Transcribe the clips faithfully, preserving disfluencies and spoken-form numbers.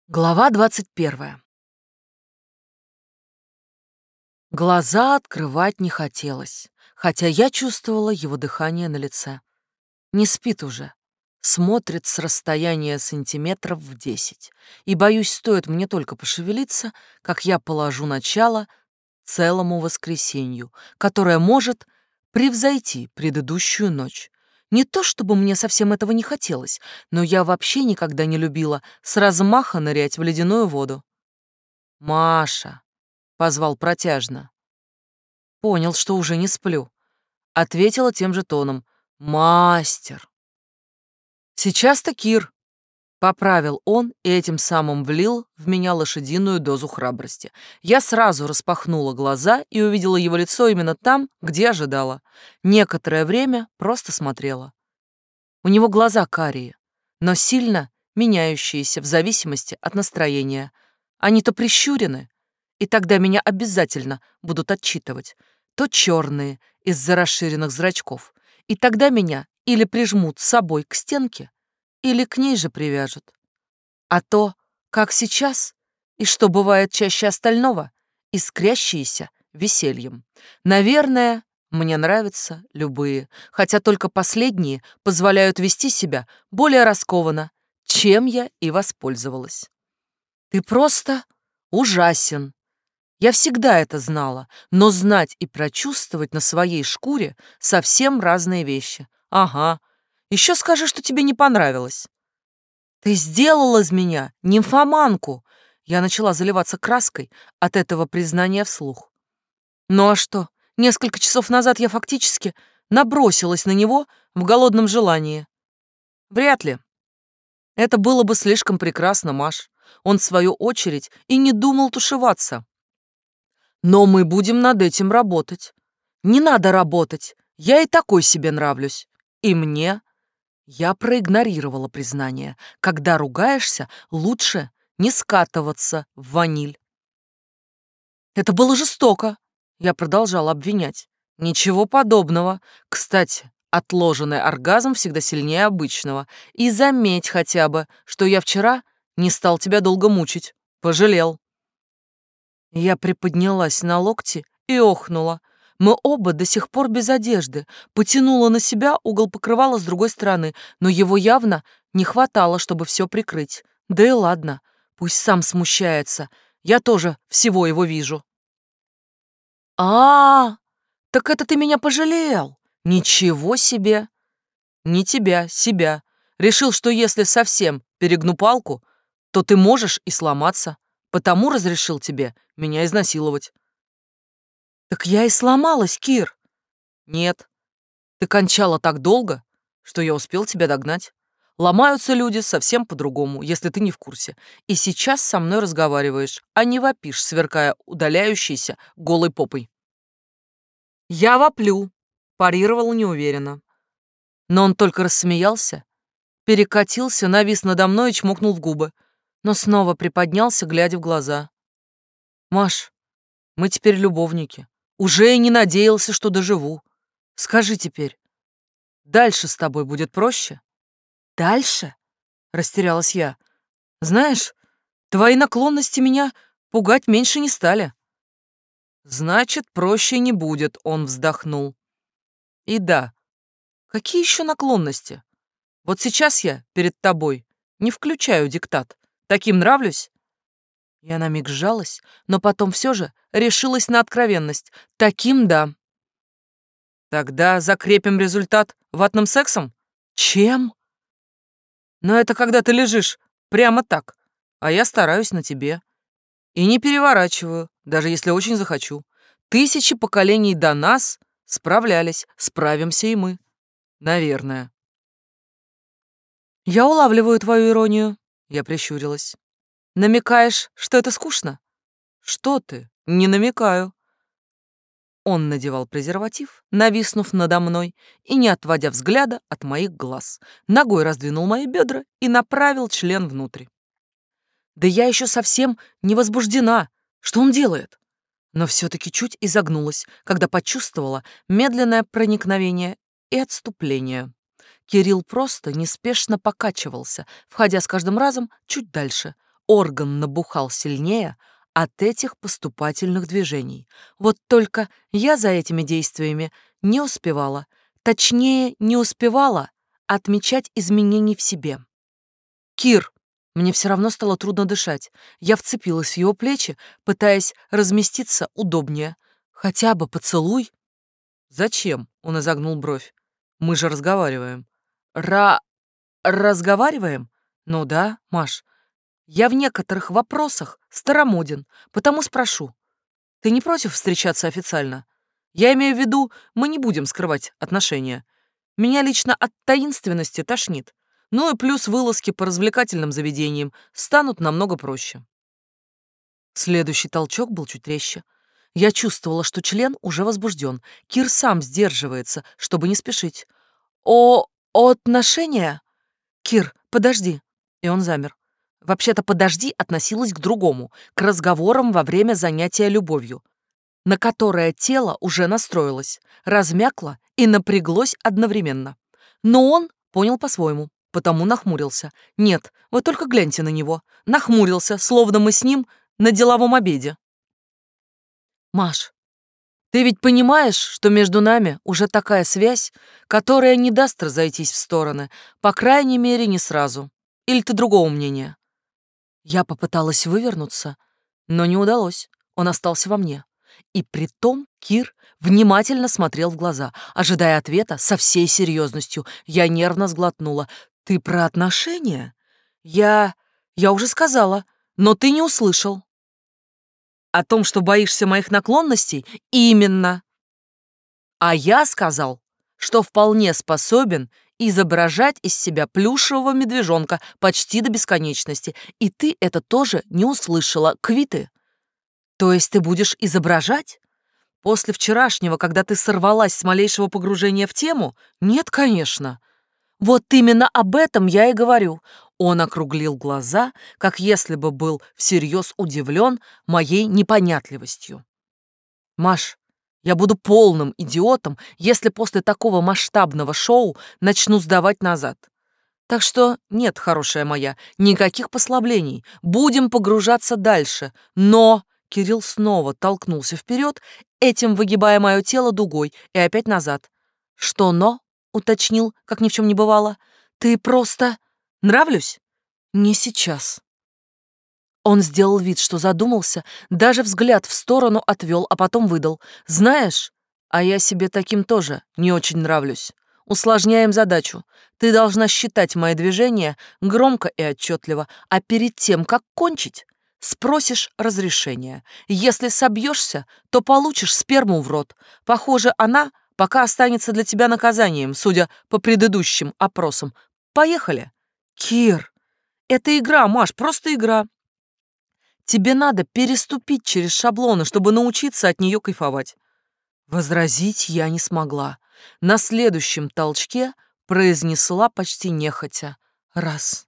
Глава двадцать первая. Глаза открывать не хотелось, хотя я чувствовала его дыхание на лице. Не спит уже. Смотрит с расстояния сантиметров в десять. И, боюсь, стоит мне только пошевелиться, как я положу начало целому воскресенью, которое может превзойти предыдущую ночь. Не то чтобы мне совсем этого не хотелось, но я вообще никогда не любила с размаха нырять в ледяную воду. «Маша!» — позвал протяжно. Понял, что уже не сплю. Ответила тем же тоном. «Мастер!» «Сейчас-то Кир!» — поправил он и этим самым влил в меня лошадиную дозу храбрости. Я сразу распахнула глаза и увидела его лицо именно там, где ожидала. Некоторое время просто смотрела. У него глаза карие, но сильно меняющиеся в зависимости от настроения. Они то прищурены, и тогда меня обязательно будут отчитывать, то черные из-за расширенных зрачков, и тогда меня или прижмут с собой к стенке, или к ней же привяжут. А то, как сейчас, и что бывает чаще остального, искрящиеся весельем. Наверное, мне нравятся любые, хотя только последние позволяют вести себя более раскованно, чем я и воспользовалась. Ты просто ужасен. Я всегда это знала, но знать и прочувствовать на своей шкуре совсем разные вещи. Ага, еще скажи, что тебе не понравилось. Ты сделал из меня нимфоманку. Я начала заливаться краской от этого признания вслух. Ну а что, несколько часов назад я фактически набросилась на него в голодном желании. Вряд ли. Это было бы слишком прекрасно, Маш. Он, в свою очередь, и не думал тушеваться. Но мы будем над этим работать. Не надо работать. Я и такой себе нравлюсь. И мне. Я проигнорировала признание. Когда ругаешься, лучше не скатываться в ваниль. Это было жестоко. Я продолжала обвинять. Ничего подобного. Кстати, отложенный оргазм всегда сильнее обычного. И заметь хотя бы, что я вчера не стал тебя долго мучить. Пожалел. Я приподнялась на локти и охнула. Мы оба до сих пор без одежды. Потянула на себя угол покрывала с другой стороны, но его явно не хватало, чтобы все прикрыть. Да и ладно, пусть сам смущается. Я тоже всего его вижу. А, -а, -а так это ты меня пожалел? Ничего себе! Не тебя, себя. Решил, что если совсем перегну палку, то ты можешь и сломаться. Потому разрешил тебе меня изнасиловать. Так я и сломалась, Кир. Нет, ты кончала так долго, что я успел тебя догнать. Ломаются люди совсем по-другому, если ты не в курсе. И сейчас со мной разговариваешь, а не вопишь, сверкая удаляющейся голой попой. Я воплю, парировала неуверенно. Но он только рассмеялся, перекатился, навис надо мной и чмокнул в губы, но снова приподнялся, глядя в глаза. Маш, мы теперь любовники. Уже и не надеялся, что доживу. Скажи теперь, дальше с тобой будет проще? Дальше? Растерялась я. Знаешь, твои наклонности меня пугать меньше не стали. Значит, проще не будет, он вздохнул. И да, какие еще наклонности? Вот сейчас я перед тобой не включаю диктат. Таким нравлюсь? Я на миг сжалась, но потом все же решилась на откровенность. Таким да. Тогда закрепим результат ватным сексом? Чем? Но это когда ты лежишь прямо так, а я стараюсь на тебе. И не переворачиваю, даже если очень захочу. Тысячи поколений до нас справлялись, справимся и мы. Наверное. Я улавливаю твою иронию. Я прищурилась. Намекаешь, что это скучно? Что ты? Не намекаю. Он надевал презерватив, нависнув надо мной и не отводя взгляда от моих глаз. Ногой раздвинул мои бедра и направил член внутрь. Да я еще совсем не возбуждена. Что он делает? Но все-таки чуть изогнулась, когда почувствовала медленное проникновение и отступление. Кирилл просто неспешно покачивался, входя с каждым разом чуть дальше. орган набухал сильнее от этих поступательных движений. Вот только я за этими действиями не успевала. Точнее, не успевала отмечать изменений в себе. «Кир!» Мне все равно стало трудно дышать. Я вцепилась в его плечи, пытаясь разместиться удобнее. «Хотя бы поцелуй!» «Зачем?» — он изогнул бровь. «Мы же разговариваем». «Ра... разговариваем?» «Ну да, Маш. Я в некоторых вопросах старомоден, потому спрошу. Ты не против встречаться официально? Я имею в виду, мы не будем скрывать отношения. Меня лично от таинственности тошнит. Ну и плюс вылазки по развлекательным заведениям станут намного проще». Следующий толчок был чуть резче. Я чувствовала, что член уже возбужден. Кир сам сдерживается, чтобы не спешить. «О... отношения?» «Кир, подожди». И он замер. Вообще-то «подожди» относилось к другому, к разговорам во время занятия любовью, на которое тело уже настроилось, размякло и напряглось одновременно. Но он понял по-своему, потому нахмурился. Нет, вы только гляньте на него. Нахмурился, словно мы с ним на деловом обеде. «Маш, ты ведь понимаешь, что между нами уже такая связь, которая не даст разойтись в стороны, по крайней мере, не сразу. Или ты другого мнения?» Я попыталась вывернуться, но не удалось. Он остался во мне. И притом Кир внимательно смотрел в глаза, ожидая ответа со всей серьезностью. Я нервно сглотнула. «Ты про отношения?» «Я... я уже сказала, но ты не услышал». «О том, что боишься моих наклонностей?» «Именно». «А я сказал, что вполне способен изображать из себя плюшевого медвежонка почти до бесконечности, и ты это тоже не услышала. Квиты». «То есть ты будешь изображать? После вчерашнего, когда ты сорвалась с малейшего погружения в тему? Нет, конечно». «Вот именно об этом я и говорю». Он округлил глаза, как если бы был всерьез удивлен моей непонятливостью. «Маш, я буду полным идиотом, если после такого масштабного шоу начну сдавать назад. Так что нет, хорошая моя, никаких послаблений. Будем погружаться дальше. Но...» Кирилл снова толкнулся вперед, этим выгибая мое тело дугой, и опять назад. «Что «но»?» — уточнил, как ни в чем не бывало. «Ты просто... нравлюсь?» «Не сейчас». Он сделал вид, что задумался, даже взгляд в сторону отвел, а потом выдал. «Знаешь, а я себе таким тоже не очень нравлюсь. Усложняем задачу. Ты должна считать мои движения громко и отчетливо, а перед тем, как кончить, спросишь разрешения. Если собьешься, то получишь сперму в рот. Похоже, она пока останется для тебя наказанием, судя по предыдущим опросам. Поехали». «Кир, это игра, Маш, просто игра. Тебе надо переступить через шаблоны, чтобы научиться от нее кайфовать». Возразить я не смогла. На следующем толчке произнесла почти нехотя: «Раз».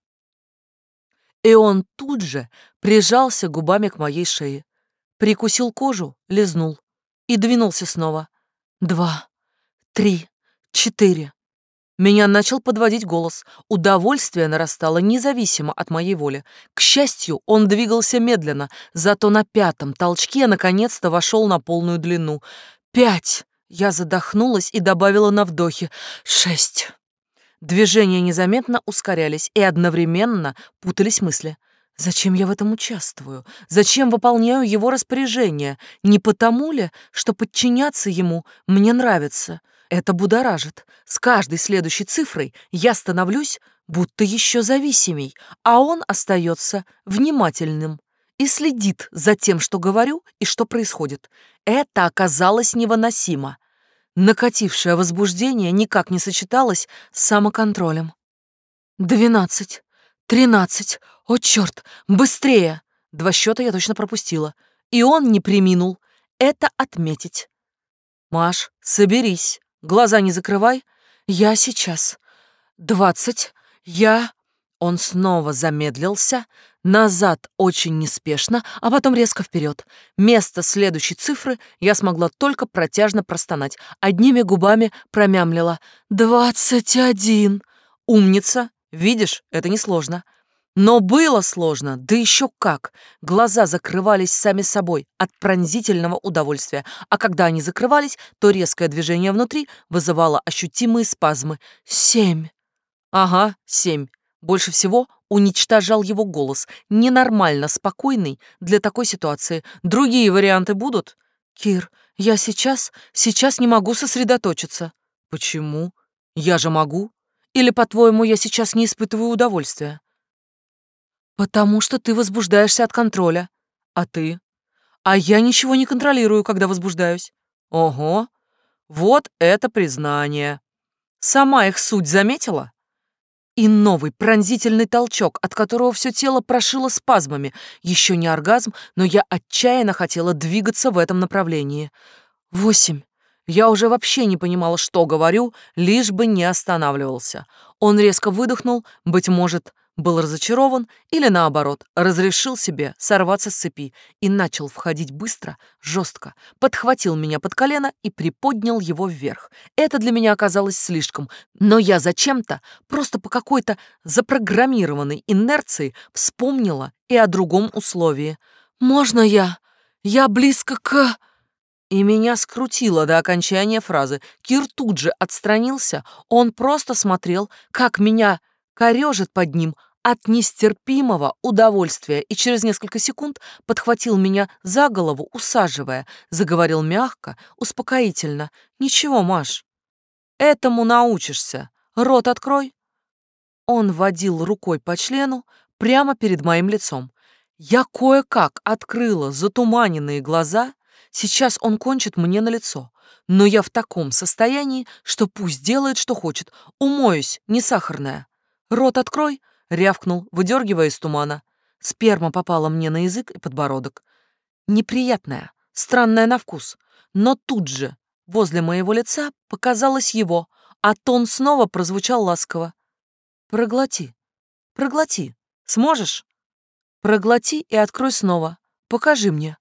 И он тут же прижался губами к моей шее, прикусил кожу, лизнул и двинулся снова. Два, три, четыре. Меня начал подводить голос. Удовольствие нарастало независимо от моей воли. К счастью, он двигался медленно, зато на пятом толчке наконец-то вошел на полную длину. Пять. Я задохнулась и добавила на вдохе. Шесть. Движения незаметно ускорялись, и одновременно путались мысли. Зачем я в этом участвую? Зачем выполняю его распоряжения? Не потому ли, что подчиняться ему мне нравится? Это будоражит. С каждой следующей цифрой я становлюсь будто еще зависимей, а он остается внимательным и следит за тем, что говорю и что происходит. Это оказалось невыносимо. Накатившее возбуждение никак не сочеталось с самоконтролем. Двенадцать, тринадцать, о черт, быстрее! Два счета я точно пропустила, и он не преминул это отметить. «Маш, соберись, глаза не закрывай, я сейчас. Двадцать, я...» Он снова замедлился, назад очень неспешно, а потом резко вперед. Вместо следующей цифры я смогла только протяжно простонать, одними губами промямлила: «Двадцать один». «Умница! Видишь, это несложно». Но было сложно, да еще как. Глаза закрывались сами собой от пронзительного удовольствия, а когда они закрывались, то резкое движение внутри вызывало ощутимые спазмы. Семь. Ага, семь. Больше всего уничтожал его голос, ненормально спокойный для такой ситуации. Другие варианты будут? Кир, я сейчас, сейчас не могу сосредоточиться. Почему? Я же могу. Или, по-твоему, я сейчас не испытываю удовольствия? Потому что ты возбуждаешься от контроля. А ты? А я ничего не контролирую, когда возбуждаюсь. Ого, вот это признание. Сама их суть заметила? И новый пронзительный толчок, от которого все тело прошило спазмами. Еще не оргазм, но я отчаянно хотела двигаться в этом направлении. Восемь. Я уже вообще не понимала, что говорю, лишь бы не останавливался. Он резко выдохнул, быть может, был разочарован или, наоборот, разрешил себе сорваться с цепи и начал входить быстро, жестко, подхватил меня под колено и приподнял его вверх. Это для меня оказалось слишком, но я зачем-то, просто по какой-то запрограммированной инерции вспомнила и о другом условии. «Можно я? Я близко к...» И меня скрутило до окончания фразы. Кир тут же отстранился, он просто смотрел, как меня корежит под ним от нестерпимого удовольствия и через несколько секунд подхватил меня за голову, усаживая, заговорил мягко, успокоительно. «Ничего, Маш, этому научишься. Рот открой». Он водил рукой по члену прямо перед моим лицом. Я кое-как открыла затуманенные глаза. Сейчас он кончит мне на лицо. Но я в таком состоянии, что пусть делает, что хочет. Умоюсь, не сахарная. «Рот открой», — рявкнул, выдергивая из тумана. Сперма попала мне на язык и подбородок. Неприятная, странная на вкус. Но тут же возле моего лица показалось его, а тон снова прозвучал ласково. «Проглоти, проглоти. Сможешь? Проглоти и открой снова. Покажи мне».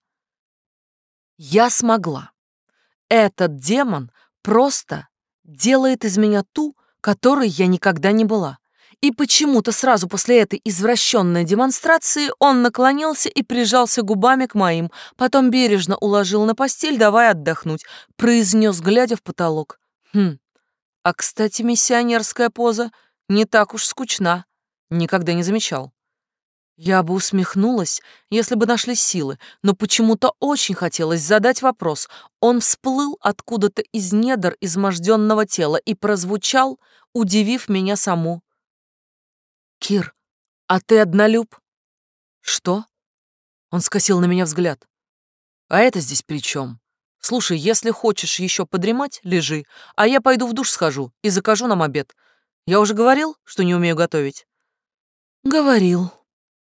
Я смогла. Этот демон просто делает из меня ту, которой я никогда не была. И почему-то сразу после этой извращенной демонстрации он наклонился и прижался губами к моим, потом бережно уложил на постель, давая отдохнуть, произнес, глядя в потолок. Хм, а, кстати, миссионерская поза не так уж скучна. Никогда не замечал. Я бы усмехнулась, если бы нашлись силы, но почему-то очень хотелось задать вопрос. Он всплыл откуда-то из недр изможденного тела и прозвучал, удивив меня саму. «Кир, а ты однолюб?» «Что?» Он скосил на меня взгляд. «А это здесь при чем? Слушай, если хочешь еще подремать, лежи, а я пойду в душ схожу и закажу нам обед. Я уже говорил, что не умею готовить?» «Говорил».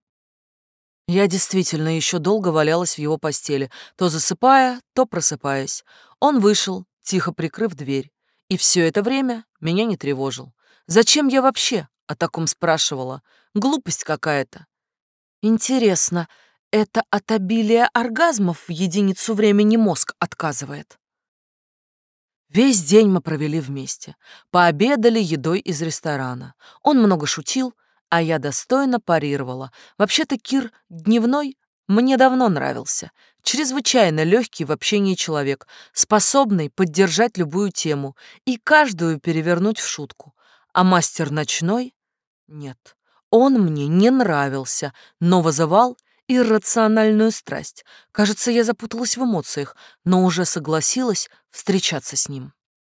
Я действительно еще долго валялась в его постели, то засыпая, то просыпаясь. Он вышел, тихо прикрыв дверь, и все это время меня не тревожил. Зачем я вообще о таком спрашивала? Глупость какая-то. Интересно, это от обилия оргазмов в единицу времени мозг отказывает? Весь день мы провели вместе. Пообедали едой из ресторана. Он много шутил, а я достойно парировала. Вообще-то Кир дневной мне давно нравился. Чрезвычайно легкий в общении человек, способный поддержать любую тему и каждую перевернуть в шутку. А мастер ночной? Нет, он мне не нравился, но вызывал иррациональную страсть. Кажется, я запуталась в эмоциях, но уже согласилась встречаться с ним.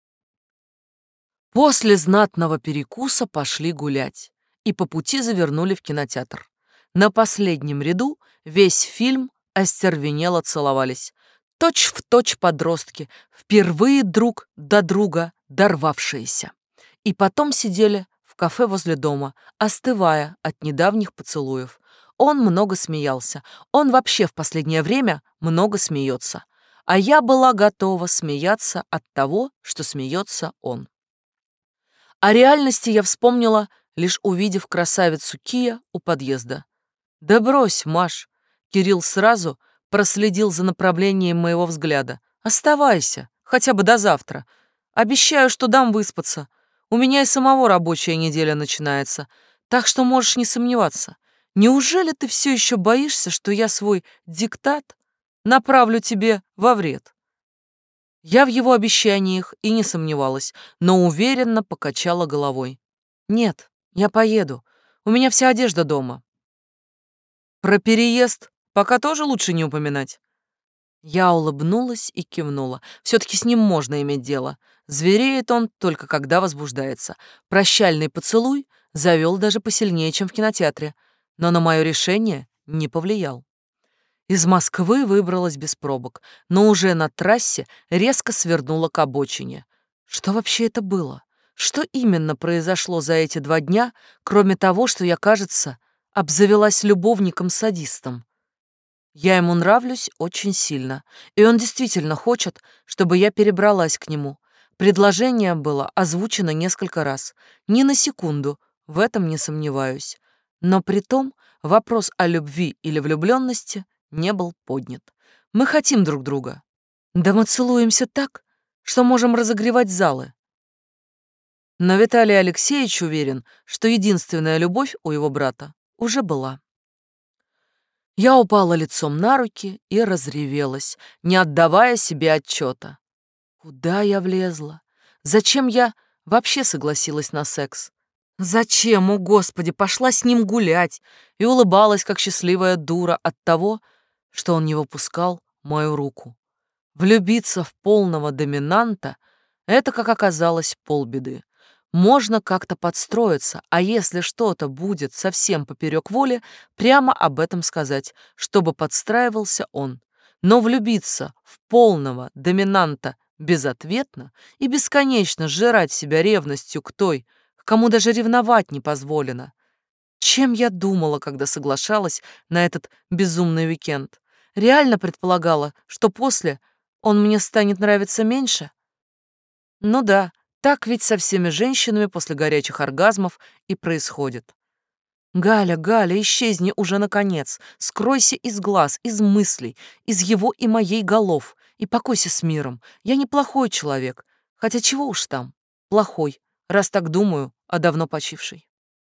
После знатного перекуса пошли гулять и по пути завернули в кинотеатр. На последнем ряду весь фильм остервенело целовались. Точь в точь подростки, впервые друг до друга дорвавшиеся. И потом сидели в кафе возле дома, остывая от недавних поцелуев. Он много смеялся. Он вообще в последнее время много смеется. А я была готова смеяться от того, что смеется он. О реальности я вспомнила, лишь увидев красавицу Кия у подъезда. «Да брось, Маш!» Кирилл сразу проследил за направлением моего взгляда. «Оставайся, хотя бы до завтра. Обещаю, что дам выспаться. У меня и самого рабочая неделя начинается, так что можешь не сомневаться. Неужели ты все еще боишься, что я свой диктат направлю тебе во вред? Я в его обещаниях и не сомневалась, но уверенно покачала головой. Нет, я поеду. У меня вся одежда дома. Про переезд пока тоже лучше не упоминать. Я улыбнулась и кивнула. Все-таки с ним можно иметь дело. Звереет он только когда возбуждается. Прощальный поцелуй завел даже посильнее, чем в кинотеатре, но на мое решение не повлиял. Из Москвы выбралась без пробок, но уже на трассе резко свернула к обочине. Что вообще это было? Что именно произошло за эти два дня, кроме того, что я, кажется, обзавелась любовником-садистом? Я ему нравлюсь очень сильно, и он действительно хочет, чтобы я перебралась к нему. Предложение было озвучено несколько раз. Ни на секунду, в этом не сомневаюсь. Но при том вопрос о любви или влюбленности не был поднят. Мы хотим друг друга. Да мы целуемся так, что можем разогревать залы. Но Виталий Алексеевич уверен, что единственная любовь у его брата уже была. Я упала лицом на руки и разревелась, не отдавая себе отчета. Куда я влезла? Зачем я вообще согласилась на секс? Зачем, о Господи, пошла с ним гулять и улыбалась, как счастливая дура от того, что он не выпускал мою руку? Влюбиться в полного доминанта — это, как оказалось, полбеды. Можно как-то подстроиться, а если что-то будет совсем поперек воли, прямо об этом сказать, чтобы подстраивался он. Но влюбиться в полного доминанта безответно и бесконечно сжирать себя ревностью к той, к кому даже ревновать не позволено. Чем я думала, когда соглашалась на этот безумный уикенд? Реально предполагала, что после он мне станет нравиться меньше? Ну да, так ведь со всеми женщинами после горячих оргазмов и происходит. Галя, Галя, исчезни уже наконец. Скройся из глаз, из мыслей, из его и моей голов. И покойся с миром. Я не плохой человек. Хотя чего уж там. Плохой, раз так думаю, а давно почивший.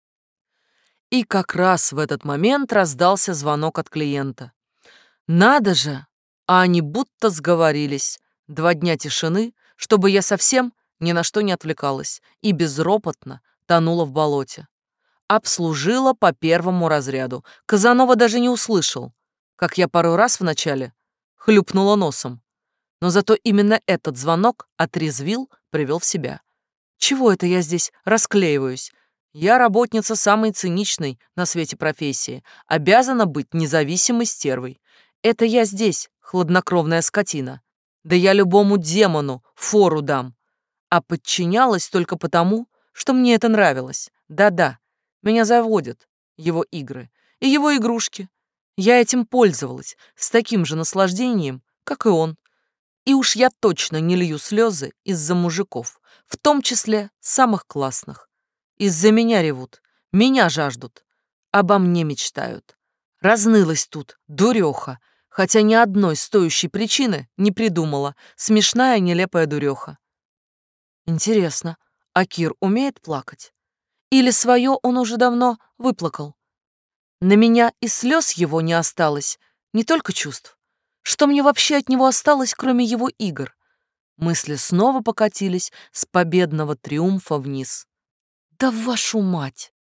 И как раз в этот момент раздался звонок от клиента. Надо же! А они будто сговорились. Два дня тишины, чтобы я совсем ни на что не отвлекалась и безропотно тонула в болоте. Обслужила по первому разряду. Казанова даже не услышал, как я пару раз вначале хлюпнула носом. Но зато именно этот звонок отрезвил, привел в себя. Чего это я здесь расклеиваюсь? Я работница самой циничной на свете профессии, обязана быть независимой стервой. Это я здесь, хладнокровная скотина. Да я любому демону фору дам. А подчинялась только потому, что мне это нравилось. Да-да, меня заводят его игры и его игрушки. Я этим пользовалась с таким же наслаждением, как и он. И уж я точно не лью слезы из-за мужиков, в том числе самых классных. Из-за меня ревут, меня жаждут, обо мне мечтают. Разнылась тут, дуреха, хотя ни одной стоящей причины не придумала. Смешная, нелепая дуреха. Интересно, а Кир умеет плакать? Или свое он уже давно выплакал? На меня и слез его не осталось, не только чувств. Что мне вообще от него осталось, кроме его игр? Мысли снова покатились с победного триумфа вниз. Да вашу мать!